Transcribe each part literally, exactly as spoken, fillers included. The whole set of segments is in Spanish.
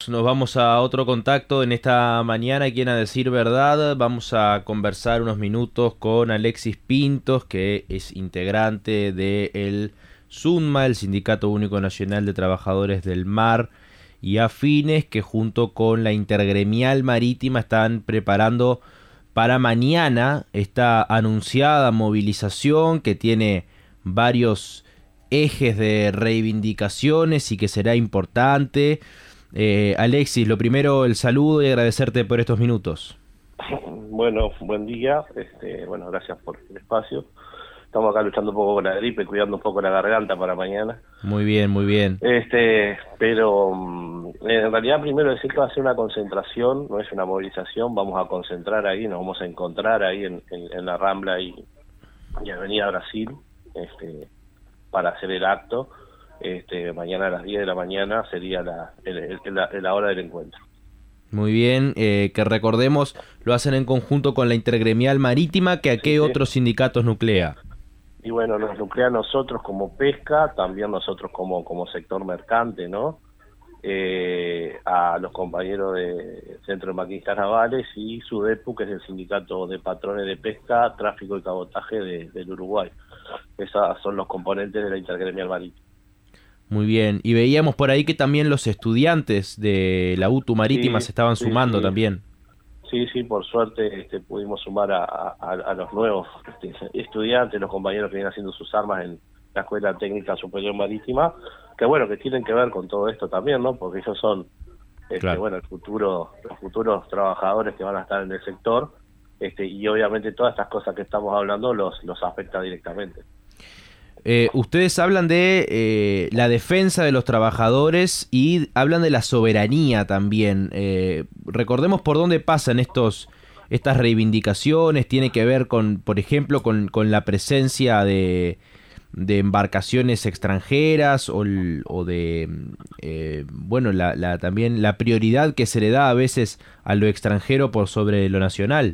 nos, nos vamos a otro contacto en esta mañana aquí en A Decir Verdad. Vamos a conversar unos minutos con Alexis Pintos, que es integrante del SUNMA, el Sindicato Único Nacional de Trabajadores del Mar y afines, que junto con la Intergremial Marítima están preparando para mañana esta anunciada movilización que tiene varios ejes de reivindicaciones y que será importante. Eh, Alexis, lo primero, el saludo y agradecerte por estos minutos. Bueno, buen día, este, bueno, gracias por el espacio. Estamos acá luchando un poco con la gripe, cuidando un poco la garganta para mañana. Muy bien, muy bien. Este, pero en realidad primero decir que va a ser una concentración, no es una movilización. Vamos a concentrar ahí, nos vamos a encontrar ahí en, en, en la Rambla y, y Avenida Brasil, este, para hacer el acto. Este, mañana a las diez de la mañana sería la, el, el, la, la hora del encuentro. Muy bien, eh, que recordemos, lo hacen en conjunto con la Intergremial Marítima, que a qué sí, otros sí. sindicatos nuclea. Y bueno, nos nuclea nosotros como pesca, también nosotros como, como sector mercante, ¿no? Eh, a los compañeros de Centro de Maquinistas Navales y SUDEPU, que es el Sindicato de Patrones de Pesca, Tráfico y Cabotaje de, del Uruguay. Esos son los componentes de la Intergremial Marítima. Muy bien, y veíamos por ahí que también los estudiantes de la U T U Marítima sí, se estaban sí, sumando sí. también. Sí, sí, por suerte este, pudimos sumar a, a, a los nuevos este, estudiantes, los compañeros que vienen haciendo sus armas en la Escuela Técnica Superior Marítima, que bueno, que tienen que ver con todo esto también, ¿no? Porque ellos son, este, claro. bueno, el futuro, los futuros trabajadores que van a estar en el sector, este, y obviamente todas estas cosas que estamos hablando los, los afecta directamente. Eh, ustedes hablan de eh, la defensa de los trabajadores y hablan de la soberanía también. Eh, recordemos por dónde pasan estos estas reivindicaciones. Tiene que ver con, por ejemplo, con, con la presencia de, de embarcaciones extranjeras o, o de, eh, bueno, la, la, también la prioridad que se le da a veces a lo extranjero por sobre lo nacional.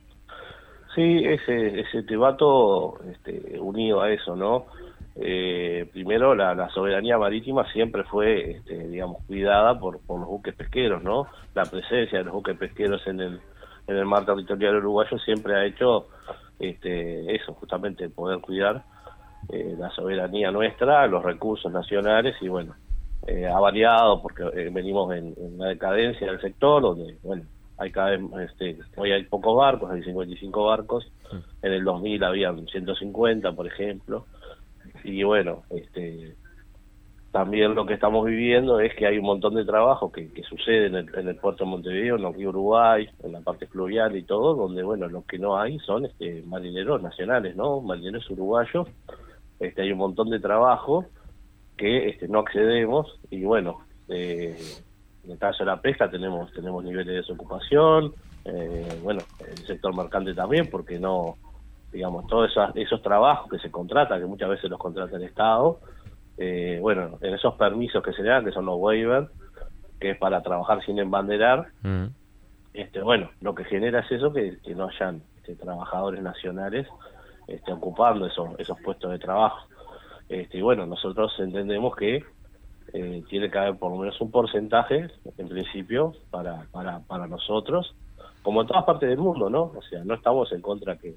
Sí, ese, ese debato este, unido a eso, ¿no? Eh, primero, la, la soberanía marítima siempre fue, este, digamos, cuidada por, por los buques pesqueros, ¿no? La presencia de los buques pesqueros en el, en el mar territorial uruguayo siempre ha hecho este, eso, justamente poder cuidar eh, la soberanía nuestra, los recursos nacionales y, bueno, eh, ha variado porque eh, venimos en, en una decadencia del sector donde, bueno, hay cada vez, este, hoy hay pocos barcos, hay cincuenta y cinco barcos, en el dos mil habían ciento cincuenta, por ejemplo, y bueno, este, también lo que estamos viviendo es que hay un montón de trabajo que, que sucede en el, en el puerto de Montevideo, en el río Uruguay, en la parte fluvial y todo, donde bueno, lo que no hay son este, marineros nacionales, ¿no? Marineros uruguayos, este, hay un montón de trabajo que este, no accedemos, y bueno, eh, en el caso de la pesca tenemos tenemos niveles de desocupación, eh, bueno, el sector mercante también, porque no, digamos, todos esos, esos trabajos que se contratan, que muchas veces los contrata el Estado, eh, bueno, en esos permisos que se le dan, que son los waivers, que es para trabajar sin embanderar, mm. este bueno, lo que genera es eso, que, que no hayan este, trabajadores nacionales este, ocupando esos, esos puestos de trabajo. Este, y bueno, nosotros entendemos que Eh, tiene que haber por lo menos un porcentaje, en principio, para, para, para nosotros, como en todas partes del mundo, ¿no? O sea, no estamos en contra que,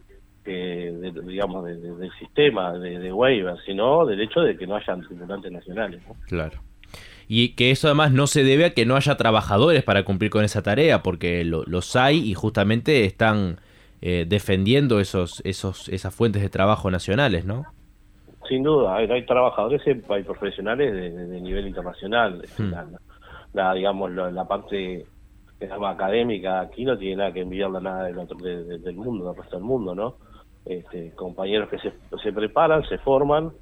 que de, digamos, de, de, del sistema de, de waiver, sino del hecho de que no hayan tripulantes nacionales, ¿no? Claro. Y que eso además no se debe a que no haya trabajadores para cumplir con esa tarea, porque lo, los hay y justamente están eh, defendiendo esos, esos, esas fuentes de trabajo nacionales, ¿no? Sin duda, hay, hay trabajadores, hay profesionales de, de, de nivel internacional. Hmm. La, la, digamos, la, la parte que se llama académica aquí no tiene nada que enviarle a nada del, otro, de, de, del mundo, del resto del mundo, ¿no? Este, compañeros que se, se preparan, se forman,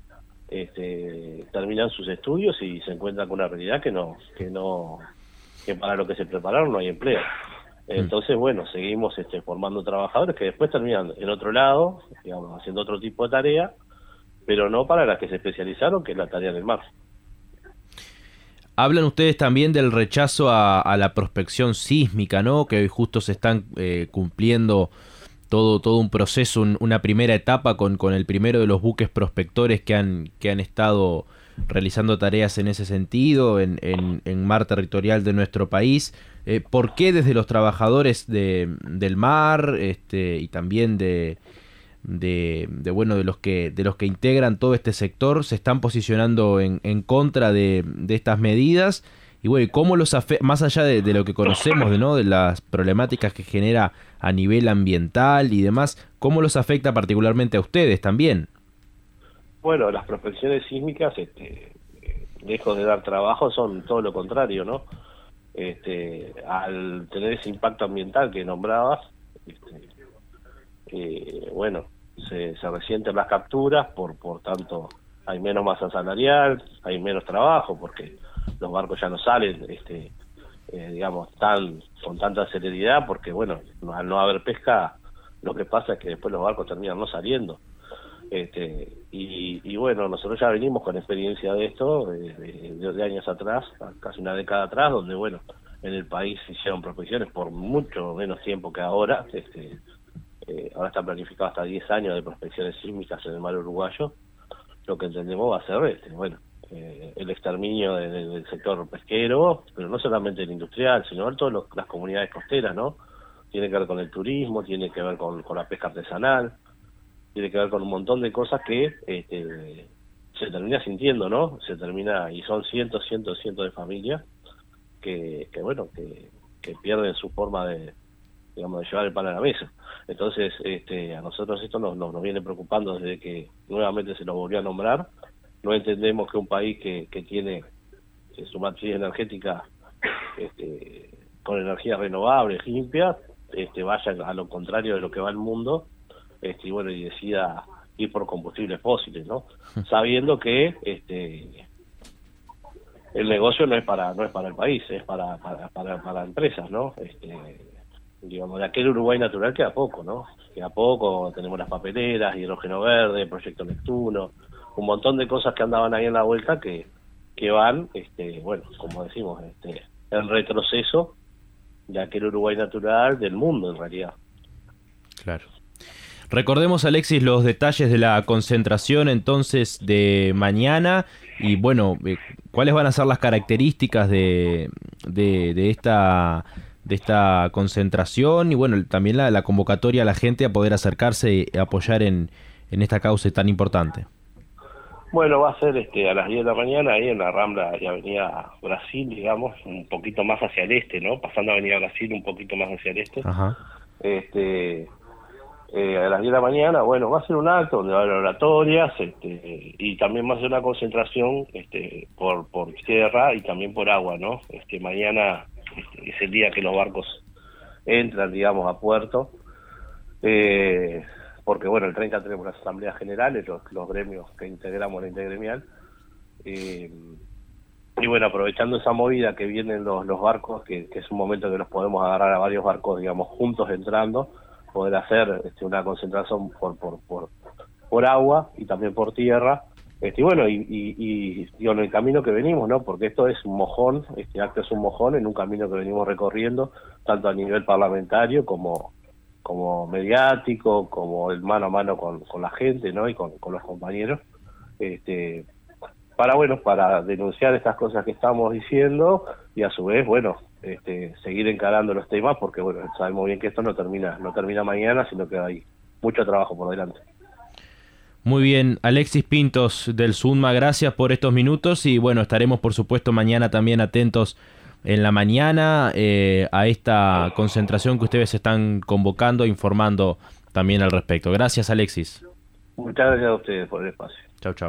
este, terminan sus estudios y se encuentran con una realidad que no, que no, que para lo que se prepararon no hay empleo. Entonces, bueno, seguimos este, formando trabajadores que después terminan en otro lado, digamos, haciendo otro tipo de tarea, pero no para las que se especializaron, que es la tarea del mar. Hablan ustedes también del rechazo a, a la prospección sísmica, ¿no? Que hoy justo se están eh, cumpliendo todo todo un proceso, un, una primera etapa con, con el primero de los buques prospectores que han que han estado realizando tareas en ese sentido, en, en, en mar territorial de nuestro país. Eh, ¿Por qué desde los trabajadores de, del mar este, y también de, de, de, bueno, de, los que, de los que integran todo este sector se están posicionando en, en contra de, de estas medidas? Y bueno, ¿cómo los afecta, más allá de, de lo que conocemos, de, ¿no? de las problemáticas que genera a nivel ambiental y demás, cómo los afecta particularmente a ustedes también? Bueno, las prospecciones sísmicas, este, lejos de dar trabajo, son todo lo contrario, ¿no? Este, al tener ese impacto ambiental que nombrabas, este, eh, bueno, se, se resienten las capturas, por, por tanto hay menos masa salarial, hay menos trabajo, porque los barcos ya no salen, este, eh, digamos, tan con tanta celeridad, porque bueno, al no haber pesca, lo que pasa es que después los barcos terminan no saliendo. Este, y, y bueno, nosotros ya venimos con experiencia de esto, de, de, de años atrás, casi una década atrás, donde bueno, en el país se hicieron prospecciones por mucho menos tiempo que ahora. Este, eh, ahora está planificado hasta diez años de prospecciones sísmicas en el mar uruguayo. Lo que entendemos va a ser este, bueno, eh, el exterminio de, de, del sector pesquero, pero no solamente el industrial, sino de todas las comunidades costeras, ¿no? Tiene que ver con el turismo, tiene que ver con, con la pesca artesanal, tiene que ver con un montón de cosas que este, se termina sintiendo, ¿no? Se termina, y son cientos, cientos, cientos de familias que, que bueno, que, que pierden su forma de, digamos, de llevar el pan a la mesa. Entonces, este, a nosotros esto nos, nos, nos viene preocupando desde que nuevamente se lo volvió a nombrar. No entendemos que un país que, que tiene su matriz energética este, con energías renovables, limpias, este, vaya a lo contrario de lo que va el mundo, este, y bueno, y decida ir por combustibles fósiles, ¿no? Sabiendo que este el negocio no es para no es para el país, es para para para, para empresas, ¿no? Este, digamos, de aquel Uruguay natural queda poco, ¿no? Queda poco, tenemos las papeleras, hidrógeno verde, Proyecto Neptuno, un montón de cosas que andaban ahí en la vuelta que que van, este, bueno, como decimos, este, en retroceso de aquel Uruguay natural del mundo, en realidad. Claro. Recordemos, Alexis, los detalles de la concentración entonces de mañana y bueno, eh, cuáles van a ser las características de, de, de esta de esta concentración y bueno, también la, la convocatoria a la gente a poder acercarse y apoyar en, en esta causa tan importante. Bueno, va a ser este a las diez de la mañana ahí en la Rambla y Avenida Brasil, digamos, un poquito más hacia el este, ¿no? Pasando Avenida Brasil un poquito más hacia el este. Ajá. Este... Eh, a las diez de la mañana, bueno, va a ser un acto donde va a haber oratorias, este, y también va a ser una concentración este, por por tierra y también por agua, ¿no? Este, mañana este, es el día que los barcos entran, digamos, a puerto, eh, porque bueno, el treinta tenemos las asambleas generales, los, los gremios que integramos la intergremial, eh, y bueno, aprovechando esa movida que vienen los, los barcos, que, que es un momento que nos podemos agarrar a varios barcos, digamos, juntos entrando, poder hacer este, una concentración por por por por agua y también por tierra, este, y bueno, y, y, y digo, en el camino que venimos, ¿no? Porque esto es un mojón, este acto es un mojón en un camino que venimos recorriendo, tanto a nivel parlamentario como como mediático, como el mano a mano con, con la gente, ¿no? Y con, con los compañeros, este para, bueno, para denunciar estas cosas que estamos diciendo y a su vez, bueno, este, seguir encarando los temas porque, bueno, sabemos bien que esto no termina no termina mañana, sino que hay mucho trabajo por delante. Muy bien, Alexis Pintos del SUNMA, gracias por estos minutos y, bueno, estaremos, por supuesto, mañana también atentos en la mañana eh, a esta concentración que ustedes están convocando, informando también al respecto. Gracias, Alexis. Muchas gracias a ustedes por el espacio. Chau, chau.